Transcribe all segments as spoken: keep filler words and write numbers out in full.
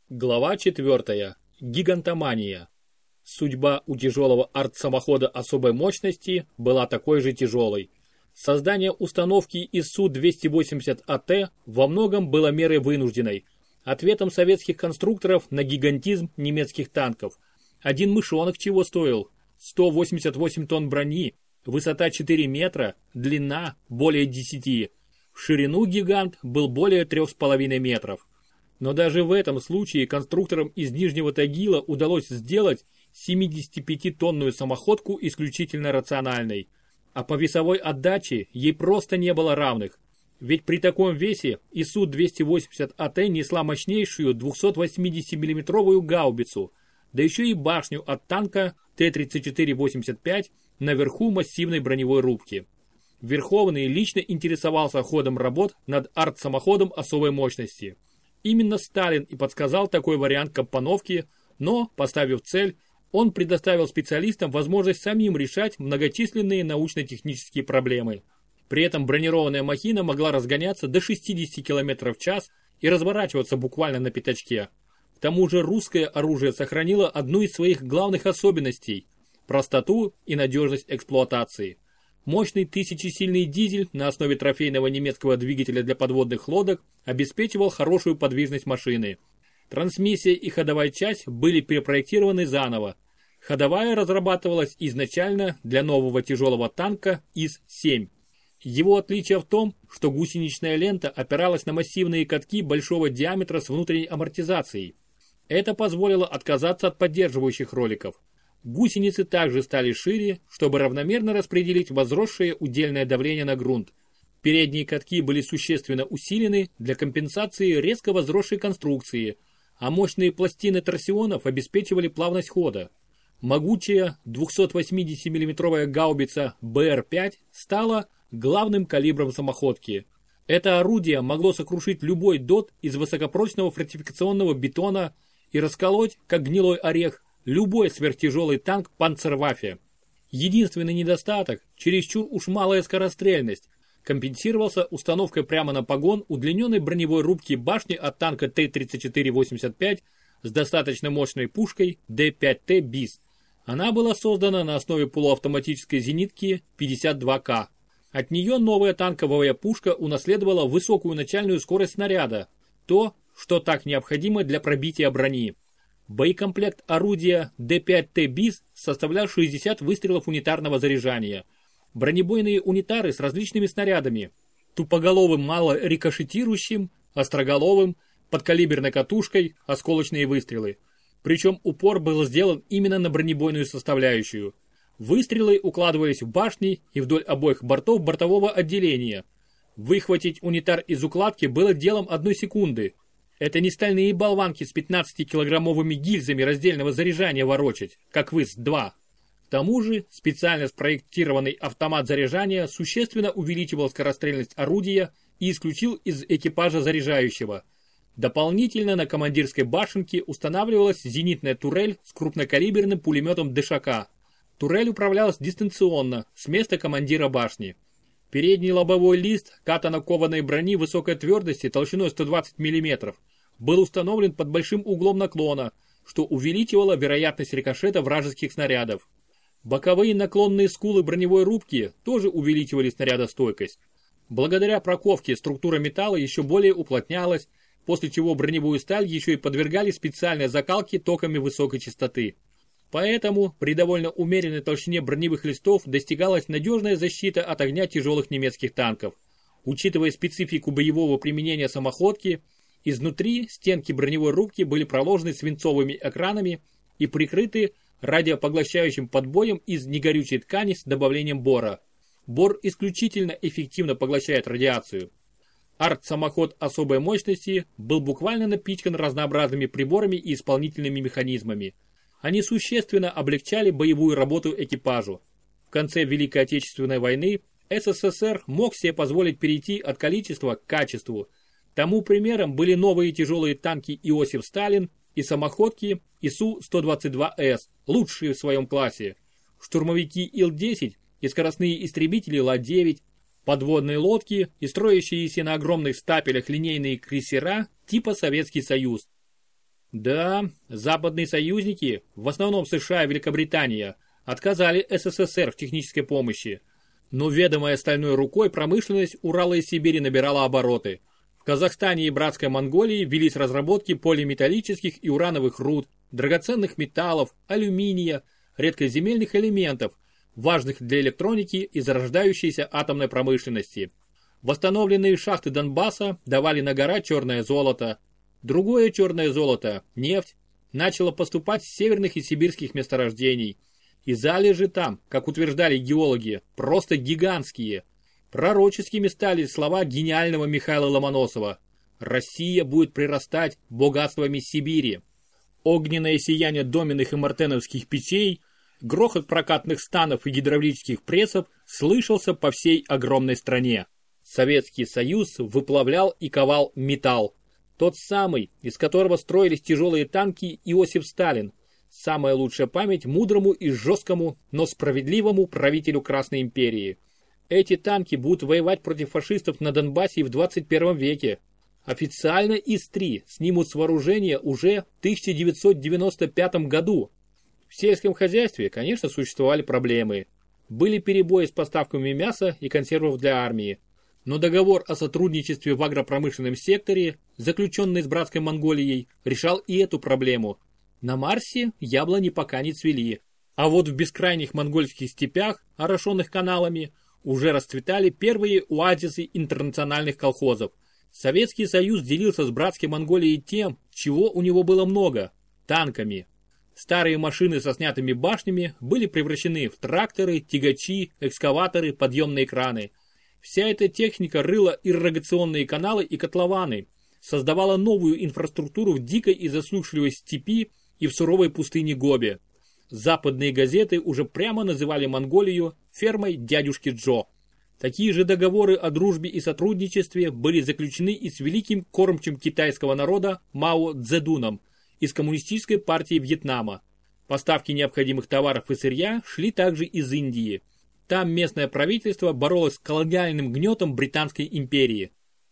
Глава четвёртая. Гигантомания. Судьба у тяжелого артсамохода особой мощности была такой же тяжелой. Создание установки ИСУ двести восемьдесят АТ во многом было мерой вынужденной, ответом советских конструкторов на гигантизм немецких танков. Один мышонок чего стоил? сто восемьдесят восемь тонн брони, высота четыре метра, длина более десяти. В ширину гигант был более трёх с половиной метров. Но даже в этом случае конструкторам из Нижнего Тагила удалось сделать семидесятипятитонную самоходку исключительно рациональной. А по весовой отдаче ей просто не было равных. Ведь при таком весе ИСУ двести восемьдесят АТ несла мощнейшую двухсотвосьмидесятимиллиметровую гаубицу, да еще и башню от танка Т тридцать четыре восемьдесят пять наверху массивной броневой рубки. Верховный лично интересовался ходом работ над арт-самоходом особой мощности. Именно Сталин и подсказал такой вариант компоновки, но, поставив цель, он предоставил специалистам возможность самим решать многочисленные научно-технические проблемы. При этом бронированная махина могла разгоняться до шестидесяти километров в час и разворачиваться буквально на пятачке. К тому же русское оружие сохранило одну из своих главных особенностей – простоту и надежность эксплуатации. Мощный тысячесильный дизель на основе трофейного немецкого двигателя для подводных лодок обеспечивал хорошую подвижность машины. Трансмиссия и ходовая часть были перепроектированы заново. Ходовая разрабатывалась изначально для нового тяжелого танка ИС семь. Его отличие в том, что гусеничная лента опиралась на массивные катки большого диаметра с внутренней амортизацией. Это позволило отказаться от поддерживающих роликов. Гусеницы также стали шире, чтобы равномерно распределить возросшее удельное давление на грунт. Передние катки были существенно усилены для компенсации резко возросшей конструкции, а мощные пластины торсионов обеспечивали плавность хода. Могучая двухсотвосьмидесятимиллиметровая гаубица Бэ Эр пять стала главным калибром самоходки. Это орудие могло сокрушить любой ДОТ из высокопрочного фортификационного бетона и расколоть, как гнилой орех, любой сверхтяжелый танк Панцерваффе. Единственный недостаток – чересчур уж малая скорострельность, компенсировался установкой прямо на погон удлиненной броневой рубки башни от танка Т тридцать четыре восемьдесят пять с достаточно мощной пушкой Д пять Т БИС. Она была создана на основе полуавтоматической зенитки пятьдесят два К. От нее новая танковая пушка унаследовала высокую начальную скорость снаряда, то, что так необходимо для пробития брони. Боекомплект орудия Д пять Т БИС составлял шестьдесят выстрелов унитарного заряжания. Бронебойные унитары с различными снарядами. Тупоголовым мало рикошетирующим, остроголовым, подкалиберной катушкой, осколочные выстрелы. Причем упор был сделан именно на бронебойную составляющую. Выстрелы укладывались в башни и вдоль обоих бортов бортового отделения. Выхватить унитар из укладки было делом одной секунды. Это не стальные болванки с пятнадцатикилограммовыми гильзами раздельного заряжания ворочать, как в ИС два. К тому же специально спроектированный автомат заряжания существенно увеличивал скорострельность орудия и исключил из экипажа заряжающего. Дополнительно на командирской башенке устанавливалась зенитная турель с крупнокалиберным пулеметом Д Ш К. Турель управлялась дистанционно, с места командира башни. Передний лобовой лист катано-кованой брони высокой твердости толщиной сто двадцать миллиметров был установлен под большим углом наклона, что увеличивало вероятность рикошета вражеских снарядов. Боковые наклонные скулы броневой рубки тоже увеличивали снарядостойкость. Благодаря проковке структура металла еще более уплотнялась, после чего броневую сталь еще и подвергали специальной закалке токами высокой частоты. Поэтому при довольно умеренной толщине броневых листов достигалась надежная защита от огня тяжелых немецких танков. Учитывая специфику боевого применения самоходки, изнутри стенки броневой рубки были проложены свинцовыми экранами и прикрыты радиопоглощающим подбоем из негорючей ткани с добавлением бора. Бор исключительно эффективно поглощает радиацию. Арт-самоход особой мощности был буквально напичкан разнообразными приборами и исполнительными механизмами. Они существенно облегчали боевую работу экипажу. В конце Великой Отечественной войны С С С Р мог себе позволить перейти от количества к качеству. Тому примером были новые тяжелые танки Иосиф Сталин и самоходки ИСУ сто двадцать два С, лучшие в своем классе, штурмовики Ил десять и скоростные истребители Ла девять, подводные лодки и строящиеся на огромных стапелях линейные крейсера типа Советский Союз. Да, западные союзники, в основном США и Великобритания, отказали СССР в технической помощи. Но ведомая стальной рукой промышленность Урала и Сибири набирала обороты. В Казахстане и братской Монголии велись разработки полиметаллических и урановых руд, драгоценных металлов, алюминия, редкоземельных элементов, важных для электроники и зарождающейся атомной промышленности. Восстановленные шахты Донбасса давали на гора черное золото. Другое черное золото, нефть, начало поступать с северных и сибирских месторождений. И залежи там, как утверждали геологи, просто гигантские. Пророческими стали слова гениального Михаила Ломоносова: «Россия будет прирастать богатствами Сибири». Огненное сияние доменных и мартеновских печей, грохот прокатных станов и гидравлических прессов слышался по всей огромной стране. Советский Союз выплавлял и ковал металл. Тот самый, из которого строились тяжелые танки Иосиф Сталин. Самая лучшая память мудрому и жесткому, но справедливому правителю Красной империи. Эти танки будут воевать против фашистов на Донбассе в двадцать первом веке. Официально ИС-три снимут с вооружения уже в тысяча девятьсот девяносто пятом году. В сельском хозяйстве, конечно, существовали проблемы. Были перебои с поставками мяса и консервов для армии. Но договор о сотрудничестве в агропромышленном секторе, заключенный с братской Монголией, решал и эту проблему. На Марсе яблони пока не цвели. А вот в бескрайних монгольских степях, орошенных каналами, уже расцветали первые оазисы интернациональных колхозов. Советский Союз делился с братской Монголией тем, чего у него было много – танками. Старые машины со снятыми башнями были превращены в тракторы, тягачи, экскаваторы, подъемные краны. Вся эта техника рыла ирригационные каналы и котлованы, создавала новую инфраструктуру в дикой и засушливой степи и в суровой пустыне Гоби. Западные газеты уже прямо называли Монголию фермой дядюшки Джо. Такие же договоры о дружбе и сотрудничестве были заключены и с великим кормчим китайского народа Мао Цзэдуном из Коммунистической партии Вьетнама. Поставки необходимых товаров и сырья шли также из Индии. Там местное правительство боролось с колониальным гнетом Британской империи.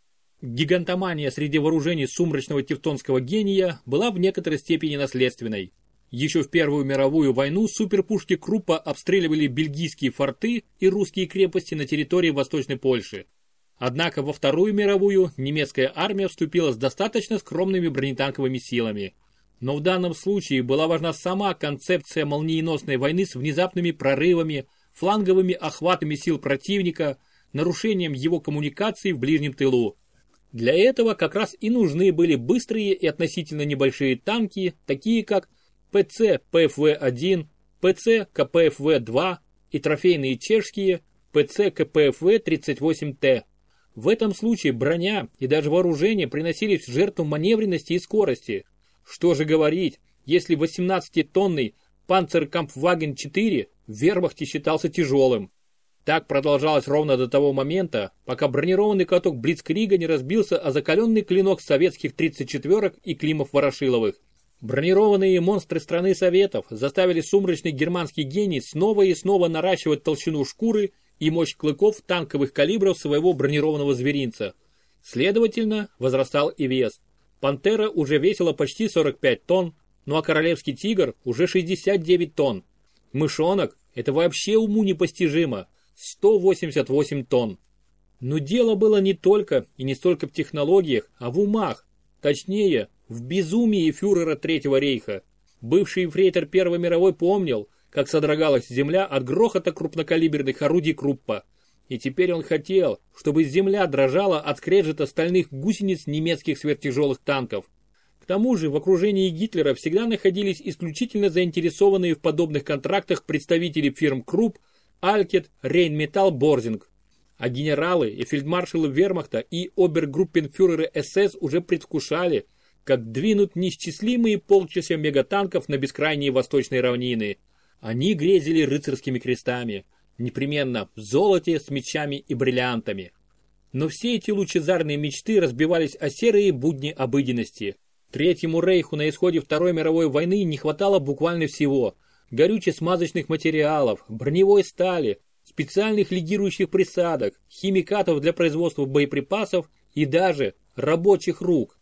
Гигантомания среди вооружений сумрачного тевтонского гения была в некоторой степени наследственной. Еще в Первую мировую войну суперпушки Круппа обстреливали бельгийские форты и русские крепости на территории Восточной Польши. Однако во Вторую мировую немецкая армия вступила с достаточно скромными бронетанковыми силами. Но в данном случае была важна сама концепция молниеносной войны с внезапными прорывами, фланговыми охватами сил противника, нарушением его коммуникаций в ближнем тылу. Для этого как раз и нужны были быстрые и относительно небольшие танки, такие как ПЦ ПФВ один, ПЦ КПФВ два и трофейные чешские ПЦ КПФВ тридцать восемь Т. В этом случае броня и даже вооружение приносились в жертву маневренности и скорости. Что же говорить, если восемнадцатитонный Панцеркампфваген четыре в вермахте считался тяжелым. Так продолжалось ровно до того момента, пока бронированный каток Блицкрига не разбился о закаленный клинок советских тридцать четверок и Климов-Ворошиловых. Бронированные монстры страны Советов заставили сумрачный германский гений снова и снова наращивать толщину шкуры и мощь клыков танковых калибров своего бронированного зверинца. Следовательно, возрастал и вес. Пантера уже весила почти сорок пять тонн, ну а королевский тигр уже шестьдесят девять тонн. Мышонок – это вообще уму непостижимо. сто восемьдесят восемь тонн. Но дело было не только и не столько в технологиях, а в умах. Точнее, в безумии фюрера Третьего рейха. Бывший ефрейтор Первой мировой помнил, как содрогалась земля от грохота крупнокалиберных орудий Круппа. И теперь он хотел, чтобы земля дрожала от скрежета стальных гусениц немецких сверхтяжелых танков. К тому же в окружении Гитлера всегда находились исключительно заинтересованные в подобных контрактах представители фирм Крупп, Алькет, Рейнметалл, Борзинг. А генералы и фельдмаршалы вермахта и обергруппенфюреры СС уже предвкушали, как двинут неисчислимые полчища мегатанков на бескрайние восточные равнины. Они грезили рыцарскими крестами, непременно в золоте с мечами и бриллиантами. Но все эти лучезарные мечты разбивались о серые будни обыденности. Третьему рейху на исходе Второй мировой войны не хватало буквально всего: горюче-смазочных материалов, броневой стали, специальных легирующих присадок, химикатов для производства боеприпасов и даже рабочих рук.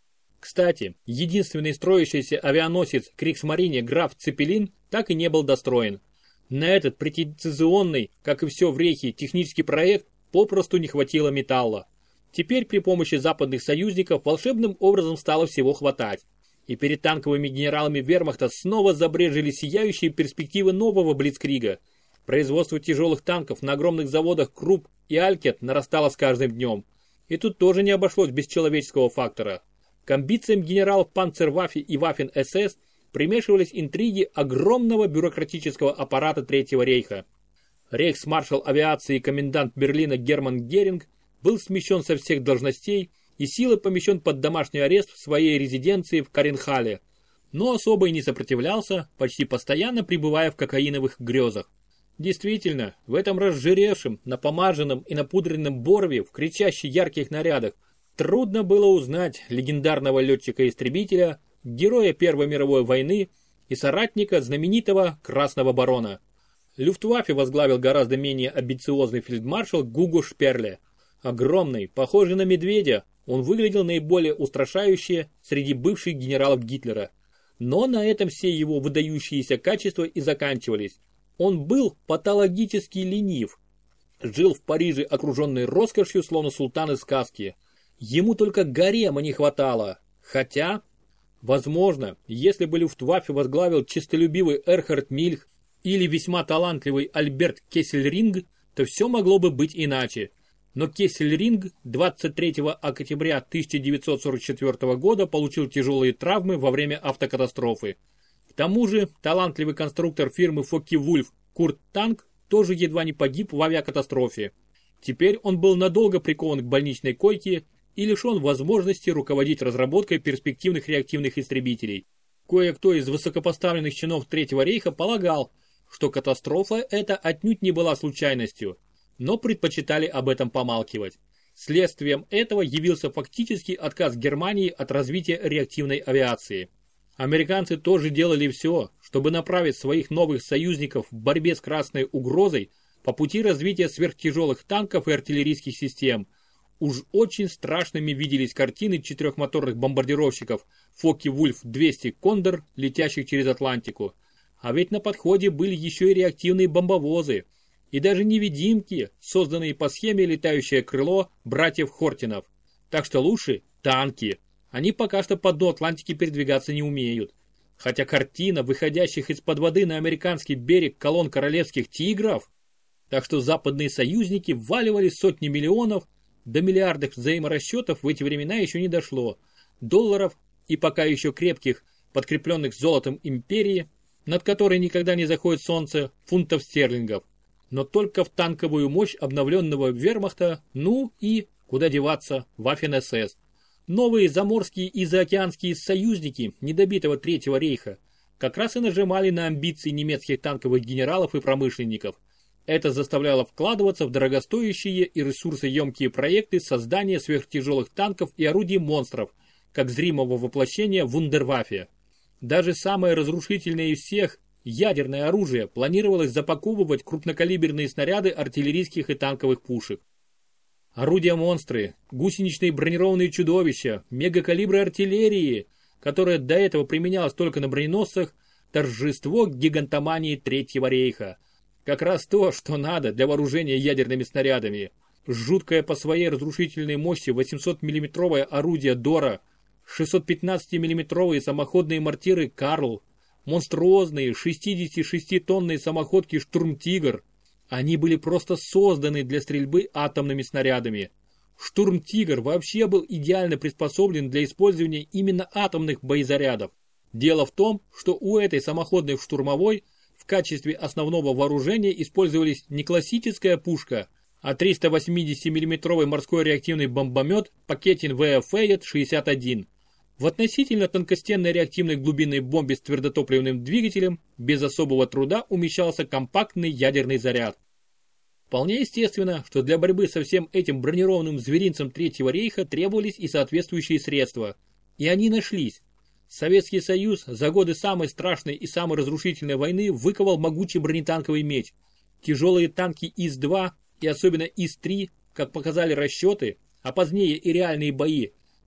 Кстати, единственный строящийся авианосец Кригсмарине граф Цепелин так и не был достроен. На этот претенциозный, как и все в Рейхе, технический проект попросту не хватило металла. Теперь при помощи западных союзников волшебным образом стало всего хватать. И перед танковыми генералами вермахта снова забрежили сияющие перспективы нового блицкрига. Производство тяжелых танков на огромных заводах Крупп и Алькет нарастало с каждым днем. И тут тоже не обошлось без человеческого фактора. К амбициям генералов Панцерваффе и Ваффен-эс эс примешивались интриги огромного бюрократического аппарата Третьего рейха. Рейхсмаршал авиации и комендант Берлина Герман Геринг был смещен со всех должностей и силой помещен под домашний арест в своей резиденции в Каренхале, но особо и не сопротивлялся, почти постоянно пребывая в кокаиновых грезах. Действительно, в этом разжиревшем, напомаженном и напудренном Борове в кричащих ярких нарядах трудно было узнать легендарного летчика-истребителя, героя Первой мировой войны и соратника знаменитого Красного барона. Люфтваффе возглавил гораздо менее амбициозный фельдмаршал Гуго Шперле. Огромный, похожий на медведя, он выглядел наиболее устрашающе среди бывших генералов Гитлера. Но на этом все его выдающиеся качества и заканчивались. Он был патологически ленив. Жил в Париже, окруженный роскошью, словно султан из сказки. Ему только гарема не хватало. Хотя, возможно, если бы Люфтваффе возглавил честолюбивый Эрхард Мильх или весьма талантливый Альберт Кессельринг, то все могло бы быть иначе. Но Кессельринг двадцать третьего октября тысяча девятьсот сорок четвёртого года получил тяжелые травмы во время автокатастрофы. К тому же талантливый конструктор фирмы Фокке-Вульф Курт Танк тоже едва не погиб в авиакатастрофе. Теперь он был надолго прикован к больничной койке и лишен возможности руководить разработкой перспективных реактивных истребителей. Кое-кто из высокопоставленных чинов Третьего рейха полагал, что катастрофа эта отнюдь не была случайностью, но предпочитали об этом помалкивать. Следствием этого явился фактический отказ Германии от развития реактивной авиации. Американцы тоже делали все, чтобы направить своих новых союзников в борьбе с красной угрозой по пути развития сверхтяжелых танков и артиллерийских систем. Уж очень страшными виделись картины четырехмоторных бомбардировщиков Фокке-Вульф двести Кондор, летящих через Атлантику. А ведь на подходе были еще и реактивные бомбовозы. И даже невидимки, созданные по схеме летающее крыло братьев Хортинов. Так что лучше танки. Они пока что по дну Атлантики передвигаться не умеют. Хотя картина выходящих из-под воды на американский берег колонн королевских тигров. Так что западные союзники вваливали сотни миллионов, до миллиардов взаиморасчетов в эти времена еще не дошло. Долларов и пока еще крепких, подкрепленных золотом империи, над которой никогда не заходит солнце, фунтов стерлингов. Но только в танковую мощь обновленного вермахта, ну и, куда деваться, Ваффен-эс эс. Новые заморские и заокеанские союзники недобитого Третьего рейха как раз и нажимали на амбиции немецких танковых генералов и промышленников. Это заставляло вкладываться в дорогостоящие и ресурсоемкие проекты создания сверхтяжелых танков и орудий монстров, как зримого воплощения вундерваффе. Даже самое разрушительное из всех, ядерное оружие, планировалось запаковывать крупнокалиберные снаряды артиллерийских и танковых пушек. Орудия-монстры, гусеничные бронированные чудовища, мегакалибры артиллерии, которая до этого применялась только на броненосцах, торжество гигантомании Третьего рейха. Как раз то, что надо для вооружения ядерными снарядами. Жуткое по своей разрушительной мощи восьмисотмиллиметровое орудие Дора, шестисотпятнадцатимиллиметровые самоходные мортиры Карл, монструозные шестидесятишеститонные самоходки Штурм-Тигр. Они были просто созданы для стрельбы атомными снарядами. Штурм-Тигр вообще был идеально приспособлен для использования именно атомных боезарядов. Дело в том, что у этой самоходной штурмовой в качестве основного вооружения использовались не классическая пушка, а триста восьмидесятимиллиметровый морской реактивный бомбомет Пакетин вэ эф Фейет шестьдесят один. В относительно тонкостенной реактивной глубинной бомбе с твердотопливным двигателем без особого труда умещался компактный ядерный заряд. Вполне естественно, что для борьбы со всем этим бронированным зверинцем Третьего рейха требовались и соответствующие средства. И они нашлись. Советский Союз за годы самой страшной и самой разрушительной войны выковал могучий бронетанковый меч. Тяжелые танки ИС два и особенно ИС три, как показали расчеты, а позднее и реальные бои,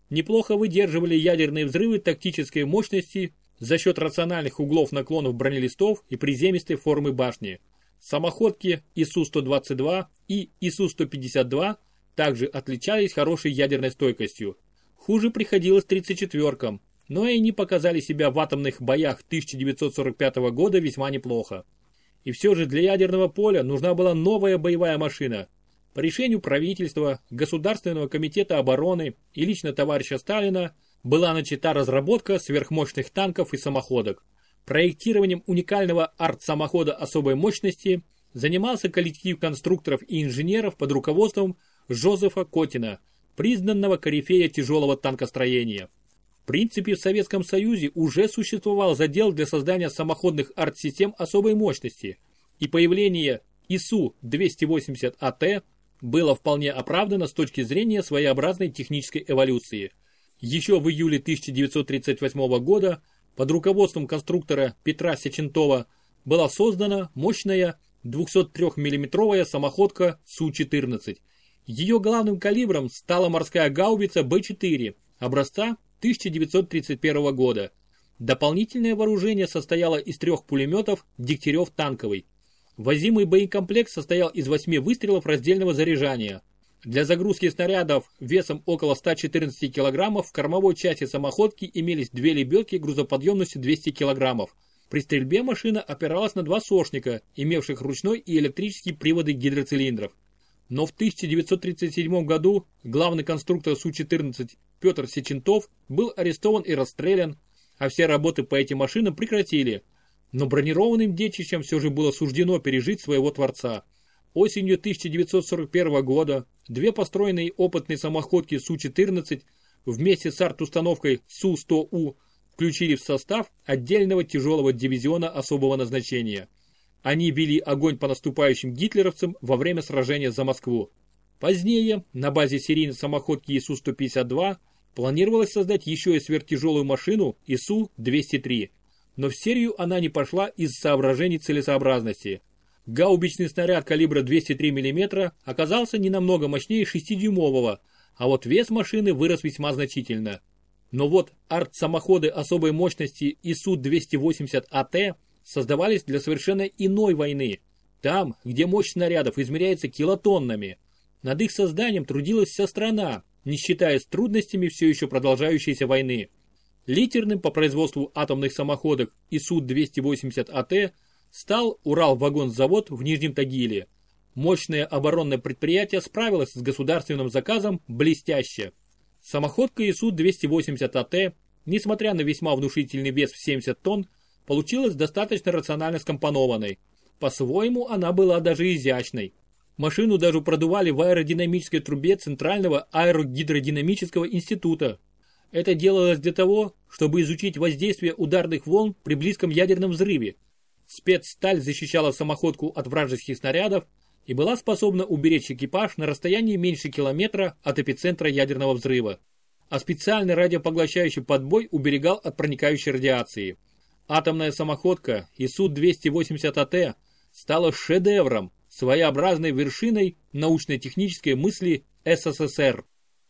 неплохо выдерживали ядерные взрывы тактической мощности за счет рациональных углов наклонов бронелистов и приземистой формы башни. Самоходки И Су сто двадцать два и И Су сто пятьдесят два также отличались хорошей ядерной стойкостью. Хуже приходилось тридцать четвёркам, но и они показали себя в атомных боях тысяча девятьсот сорок пятого года весьма неплохо. И все же для ядерного поля нужна была новая боевая машина. По решению правительства, Государственного комитета обороны и лично товарища Сталина была начата разработка сверхмощных танков и самоходок. Проектированием уникального арт-самохода особой мощности занимался коллектив конструкторов и инженеров под руководством Жозефа Котина, признанного корифея тяжелого танкостроения. В принципе, в Советском Союзе уже существовал задел для создания самоходных арт-систем особой мощности, и появление И Су двести восемьдесят А Т было вполне оправдано с точки зрения своеобразной технической эволюции. Еще в июле тысяча девятьсот тридцать восьмого года под руководством конструктора Петра Сечентова была создана мощная двухсотрёхмиллиметровая самоходка Су четырнадцать. Ее главным калибром стала морская гаубица Б четыре образца тысяча девятьсот тридцать первого года. Дополнительное вооружение состояло из трех пулеметов Дегтярев танковый. Возимый боекомплект состоял из восьми выстрелов раздельного заряжания. Для загрузки снарядов весом около ста четырнадцати килограммов в кормовой части самоходки имелись две лебедки грузоподъемностью двести килограммов. При стрельбе машина опиралась на два сошника, имевших ручной и электрический приводы гидроцилиндров. Но в тысяча девятьсот тридцать седьмом году главный конструктор Су четырнадцать Петр Сечентов был арестован и расстрелян, а все работы по этим машинам прекратили. Но бронированным детищам все же было суждено пережить своего творца. Осенью тысяча девятьсот сорок первого года две построенные опытные самоходки Су четырнадцать вместе с арт-установкой Су сто У включили в состав отдельного тяжелого дивизиона особого назначения. Они вели огонь по наступающим гитлеровцам во время сражения за Москву. Позднее на базе серийной самоходки И Су сто пятьдесят два планировалось создать еще и сверхтяжелую машину И Су двести три. Но в серию она не пошла из соображений целесообразности. Гаубичный снаряд калибра двести три миллиметра оказался не намного мощнее шестидюймового, а вот вес машины вырос весьма значительно. Но вот арт-самоходы особой мощности И Су двести восемьдесят А Т создавались для совершенно иной войны. Там, где мощь снарядов измеряется килотоннами. Над их созданием трудилась вся страна, не считаясь трудностями все еще продолжающейся войны. Лидерным по производству атомных самоходок И Су двести восемьдесят А Т стал Уралвагонзавод в Нижнем Тагиле. Мощное оборонное предприятие справилось с государственным заказом блестяще. Самоходка И Су двести восемьдесят А Т, несмотря на весьма внушительный вес в семьдесят тонн, получилась достаточно рационально скомпонованной. По-своему она была даже изящной. Машину даже продували в аэродинамической трубе Центрального аэрогидродинамического института. Это делалось для того, чтобы изучить воздействие ударных волн при близком ядерном взрыве. Спецсталь защищала самоходку от вражеских снарядов и была способна уберечь экипаж на расстоянии меньше километра от эпицентра ядерного взрыва. А специальный радиопоглощающий подбой уберегал от проникающей радиации. Атомная самоходка И Су двести восемьдесят А Т стала шедевром, своеобразной вершиной научно-технической мысли С С С Р.